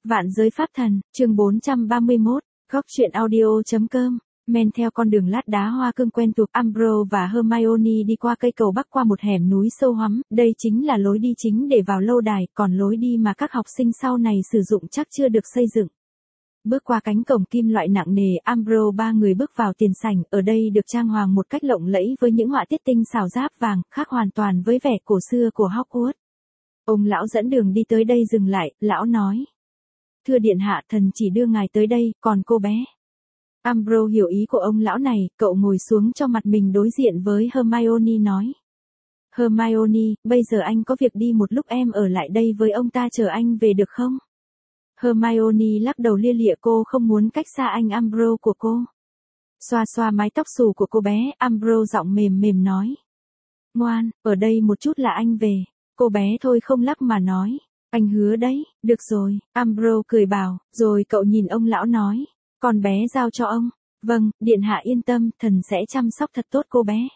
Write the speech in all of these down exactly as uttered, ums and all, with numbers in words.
Vạn giới pháp thần, chương bốn trăm ba mươi mốt, góc truyện audio.com, men theo con đường lát đá hoa cương quen thuộc, Umbro và Hermione đi qua cây cầu bắc qua một hẻm núi sâu hoắm, đây chính là lối đi chính để vào lâu đài, còn lối đi mà các học sinh sau này sử dụng chắc chưa được xây dựng. Bước qua cánh cổng kim loại nặng nề, Umbro ba người bước vào tiền sảnh, ở đây được trang hoàng một cách lộng lẫy với những họa tiết tinh xảo giáp vàng, khác hoàn toàn với vẻ cổ xưa của Hogwarts. Ông lão dẫn đường đi tới đây dừng lại, lão nói. Thưa điện hạ, thần chỉ đưa ngài tới đây, còn cô bé. Umbro hiểu ý của ông lão này, cậu ngồi xuống cho mặt mình đối diện với Hermione nói. Hermione, bây giờ anh có việc đi một lúc, em ở lại đây với ông ta chờ anh về được không? Hermione lắc đầu lia lịa, cô không muốn cách xa anh Umbro của cô. Xoa xoa mái tóc xù của cô bé, Umbro giọng mềm mềm nói. Ngoan, ở đây một chút là anh về. Cô bé thôi không lắc mà nói. Anh hứa đấy, được rồi, Umbro cười bảo, rồi cậu nhìn ông lão nói. Con bé giao cho ông. Vâng, điện hạ yên tâm, thần sẽ chăm sóc thật tốt cô bé.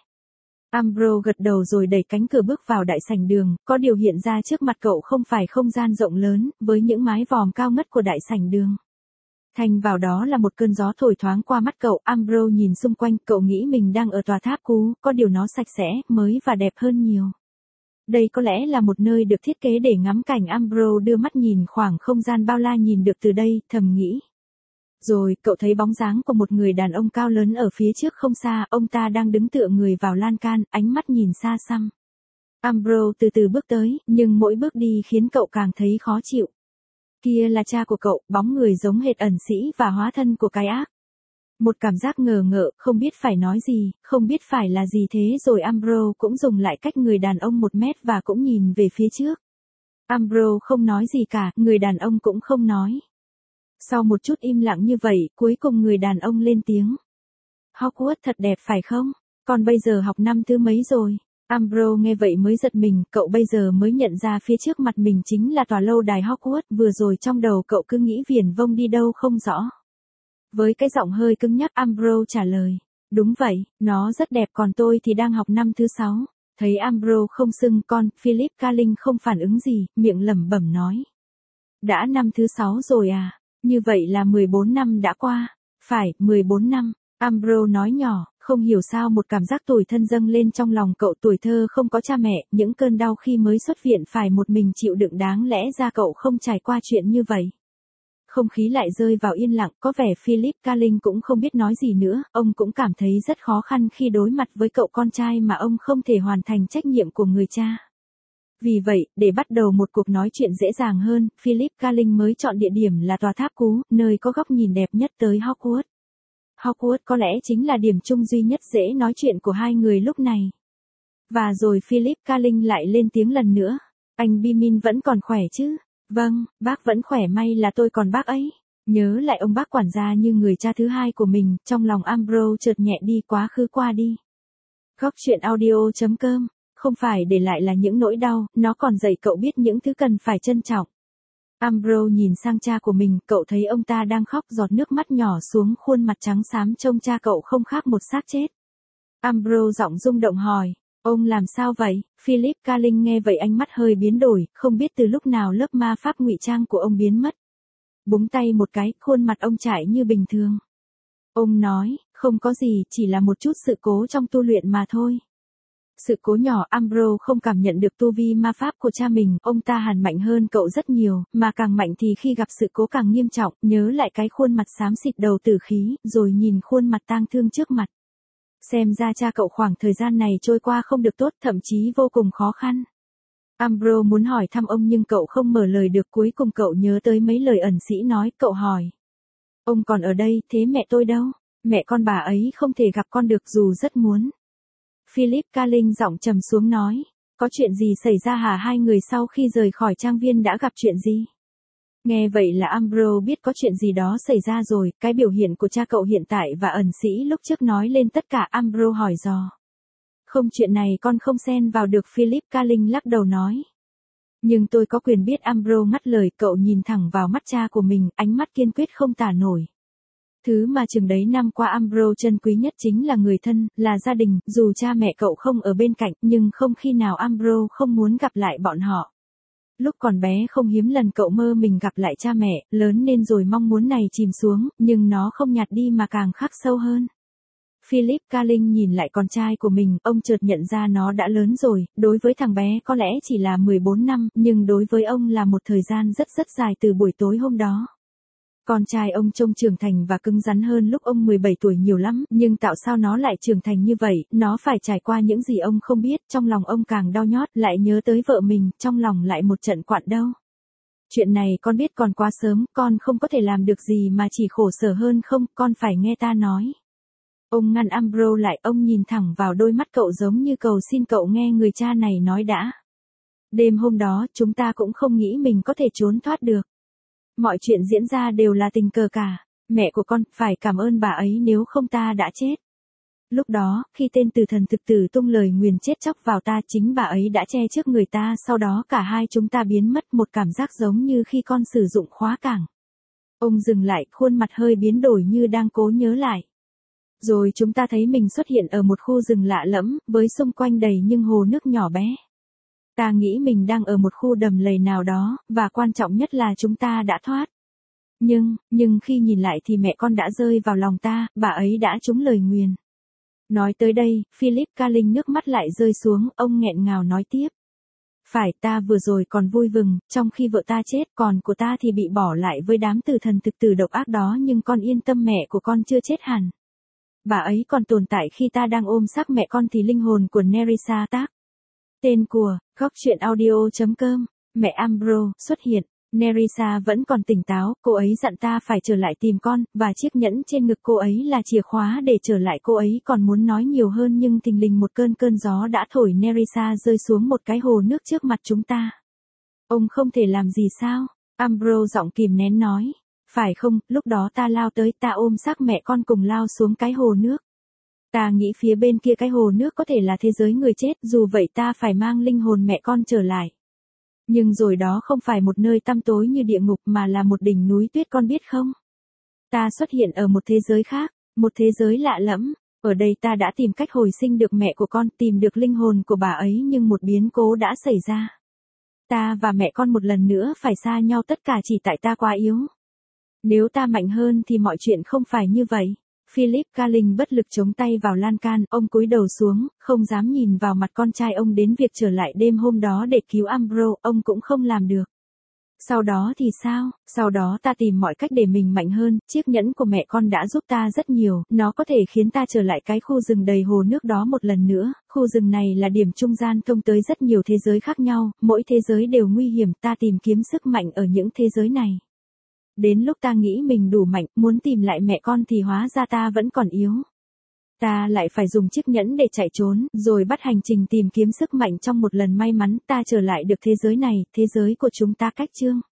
Umbro gật đầu rồi đẩy cánh cửa bước vào đại sảnh đường, có điều hiện ra trước mặt cậu không phải không gian rộng lớn, với những mái vòm cao ngất của đại sảnh đường. Thành vào đó là một cơn gió thổi thoáng qua mắt cậu, Umbro nhìn xung quanh, cậu nghĩ mình đang ở tòa tháp cú, có điều nó sạch sẽ, mới và đẹp hơn nhiều. Đây có lẽ là một nơi được thiết kế để ngắm cảnh, Umbro đưa mắt nhìn khoảng không gian bao la nhìn được từ đây, thầm nghĩ. Rồi, cậu thấy bóng dáng của một người đàn ông cao lớn ở phía trước không xa, ông ta đang đứng tựa người vào lan can, ánh mắt nhìn xa xăm. Umbro từ từ bước tới, nhưng mỗi bước đi khiến cậu càng thấy khó chịu. Kia là cha của cậu, bóng người giống hệt ẩn sĩ và hóa thân của cái ác. Một cảm giác ngờ ngợ, không biết phải nói gì, không biết phải là gì thế rồi Umbro cũng dùng lại cách người đàn ông một mét và cũng nhìn về phía trước. Umbro không nói gì cả, người đàn ông cũng không nói. Sau một chút im lặng như vậy, cuối cùng người đàn ông lên tiếng. Hogwarts thật đẹp phải không? Còn bây giờ học năm thứ mấy rồi? Umbro nghe vậy mới giật mình, cậu bây giờ mới nhận ra phía trước mặt mình chính là tòa lâu đài Hogwarts, vừa rồi trong đầu cậu cứ nghĩ viển vông đi đâu không rõ. Với cái giọng hơi cứng nhắc, Umbro trả lời. Đúng vậy, nó rất đẹp, còn tôi thì đang học năm thứ sáu. Thấy Umbro không xưng con, Philip Carling không phản ứng gì, miệng lẩm bẩm nói. Đã năm thứ sáu rồi à? Như vậy là mười bốn năm đã qua. Phải, mười bốn năm. Umbro nói nhỏ, không hiểu sao một cảm giác tủi thân dâng lên trong lòng cậu. Tuổi thơ không có cha mẹ, những cơn đau khi mới xuất viện phải một mình chịu đựng, đáng lẽ ra cậu không trải qua chuyện như vậy. Không khí lại rơi vào yên lặng, có vẻ Philip Carling cũng không biết nói gì nữa, ông cũng cảm thấy rất khó khăn khi đối mặt với cậu con trai mà ông không thể hoàn thành trách nhiệm của người cha. Vì vậy, để bắt đầu một cuộc nói chuyện dễ dàng hơn, Philip Carling mới chọn địa điểm là tòa tháp cú, nơi có góc nhìn đẹp nhất tới Hogwarts. Hogwarts có lẽ chính là điểm chung duy nhất dễ nói chuyện của hai người lúc này. Và rồi Philip Carling lại lên tiếng lần nữa. Anh Bimin vẫn còn khỏe chứ? Vâng, bác vẫn khỏe, may là tôi còn bác ấy. Nhớ lại ông bác quản gia như người cha thứ hai của mình, trong lòng Umbro chợt nhẹ đi, quá khứ qua đi. Góc truyện audio.com, không phải để lại là những nỗi đau, nó còn dạy cậu biết những thứ cần phải trân trọng. Umbro nhìn sang cha của mình, cậu thấy ông ta đang khóc, giọt nước mắt nhỏ xuống khuôn mặt trắng xám, trông cha cậu không khác một xác chết. Umbro giọng rung động hỏi. Ông làm sao vậy? Philip Carling nghe vậy ánh mắt hơi biến đổi, không biết từ lúc nào lớp ma pháp ngụy trang của ông biến mất. Búng tay một cái, khuôn mặt ông trải như bình thường. Ông nói, không có gì, chỉ là một chút sự cố trong tu luyện mà thôi. Sự cố nhỏ, Umbro không cảm nhận được tu vi ma pháp của cha mình, ông ta hẳn mạnh hơn cậu rất nhiều, mà càng mạnh thì khi gặp sự cố càng nghiêm trọng, nhớ lại cái khuôn mặt xám xịt đầu tử khí, rồi nhìn khuôn mặt tang thương trước mặt. Xem ra cha cậu khoảng thời gian này trôi qua không được tốt, thậm chí vô cùng khó khăn. Umbro muốn hỏi thăm ông nhưng cậu không mở lời được, cuối cùng cậu nhớ tới mấy lời ẩn sĩ nói, cậu hỏi. Ông còn ở đây, thế mẹ tôi đâu? Mẹ con bà ấy không thể gặp con được dù rất muốn. Philip Carling giọng trầm xuống nói. Có chuyện gì xảy ra hả? Hai người sau khi rời khỏi trang viên đã gặp chuyện gì? Nghe vậy là Umbro biết có chuyện gì đó xảy ra rồi, cái biểu hiện của cha cậu hiện tại và ẩn sĩ lúc trước nói lên tất cả. Umbro hỏi dò. Không, chuyện này con không xen vào được, Philip Carling lắc đầu nói. Nhưng tôi có quyền biết, Umbro ngắt lời, cậu nhìn thẳng vào mắt cha của mình, ánh mắt kiên quyết không tả nổi. Thứ mà chừng đấy năm qua Umbro trân quý nhất chính là người thân, là gia đình, dù cha mẹ cậu không ở bên cạnh, nhưng không khi nào Umbro không muốn gặp lại bọn họ. Lúc còn bé không hiếm lần cậu mơ mình gặp lại cha mẹ, lớn lên rồi mong muốn này chìm xuống, nhưng nó không nhạt đi mà càng khắc sâu hơn. Philip Carling nhìn lại con trai của mình, ông chợt nhận ra nó đã lớn rồi, đối với thằng bé có lẽ chỉ là mười bốn năm, nhưng đối với ông là một thời gian rất rất dài từ buổi tối hôm đó. Con trai ông trông trưởng thành và cứng rắn hơn lúc ông mười bảy tuổi nhiều lắm, nhưng tạo sao nó lại trưởng thành như vậy, nó phải trải qua những gì ông không biết, trong lòng ông càng đau nhót, lại nhớ tới vợ mình, trong lòng lại một trận quặn đau. Chuyện này con biết còn quá sớm, con không có thể làm được gì mà chỉ khổ sở hơn không, con phải nghe ta nói. Ông ngăn Ambrose lại, ông nhìn thẳng vào đôi mắt cậu giống như cầu xin cậu nghe người cha này nói đã. Đêm hôm đó, chúng ta cũng không nghĩ mình có thể trốn thoát được. Mọi chuyện diễn ra đều là tình cờ cả. Mẹ của con, phải cảm ơn bà ấy nếu không ta đã chết. Lúc đó, khi tên tử thần thực tử tung lời nguyền chết chóc vào ta, chính bà ấy đã che trước người ta, sau đó cả hai chúng ta biến mất, một cảm giác giống như khi con sử dụng khóa cảng. Ông dừng lại, khuôn mặt hơi biến đổi như đang cố nhớ lại. Rồi chúng ta thấy mình xuất hiện ở một khu rừng lạ lẫm, với xung quanh đầy những hồ nước nhỏ bé. Ta nghĩ mình đang ở một khu đầm lầy nào đó, và quan trọng nhất là chúng ta đã thoát. Nhưng, nhưng khi nhìn lại thì mẹ con đã rơi vào lòng ta, bà ấy đã trúng lời nguyền. Nói tới đây, Philip Carling nước mắt lại rơi xuống, ông nghẹn ngào nói tiếp. Phải, ta vừa rồi còn vui vừng, trong khi vợ ta chết, còn của ta thì bị bỏ lại với đám tử thần thực tử độc ác đó, nhưng con yên tâm, mẹ của con chưa chết hẳn. Bà ấy còn tồn tại khi ta đang ôm xác mẹ con thì linh hồn của Nerissa tác. Tên của, góc truyện audio chấm com, mẹ Ambrose, xuất hiện. Nerissa vẫn còn tỉnh táo, cô ấy dặn ta phải trở lại tìm con, và chiếc nhẫn trên ngực cô ấy là chìa khóa để trở lại. Cô ấy còn muốn nói nhiều hơn nhưng thình lình một cơn cơn gió đã thổi Nerissa rơi xuống một cái hồ nước trước mặt chúng ta. Ông không thể làm gì sao? Ambrose giọng kìm nén nói. Phải không, lúc đó ta lao tới, ta ôm xác mẹ con cùng lao xuống cái hồ nước. Ta nghĩ phía bên kia cái hồ nước có thể là thế giới người chết, dù vậy ta phải mang linh hồn mẹ con trở lại. Nhưng rồi đó không phải một nơi tăm tối như địa ngục mà là một đỉnh núi tuyết, con biết không? Ta xuất hiện ở một thế giới khác, một thế giới lạ lẫm. Ở đây ta đã tìm cách hồi sinh được mẹ của con, tìm được linh hồn của bà ấy, nhưng một biến cố đã xảy ra. Ta và mẹ con một lần nữa phải xa nhau, tất cả chỉ tại ta quá yếu. Nếu ta mạnh hơn thì mọi chuyện không phải như vậy. Philip Carling bất lực chống tay vào lan can, ông cúi đầu xuống, không dám nhìn vào mặt con trai ông. Đến việc trở lại đêm hôm đó để cứu Ambrose, ông cũng không làm được. Sau đó thì sao? Sau đó ta tìm mọi cách để mình mạnh hơn, chiếc nhẫn của mẹ con đã giúp ta rất nhiều, nó có thể khiến ta trở lại cái khu rừng đầy hồ nước đó một lần nữa. Khu rừng này là điểm trung gian thông tới rất nhiều thế giới khác nhau, mỗi thế giới đều nguy hiểm, ta tìm kiếm sức mạnh ở những thế giới này. Đến lúc ta nghĩ mình đủ mạnh, muốn tìm lại mẹ con thì hóa ra ta vẫn còn yếu. Ta lại phải dùng chiếc nhẫn để chạy trốn, rồi bắt hành trình tìm kiếm sức mạnh. Trong một lần may mắn, ta trở lại được thế giới này, thế giới của chúng ta cách chương.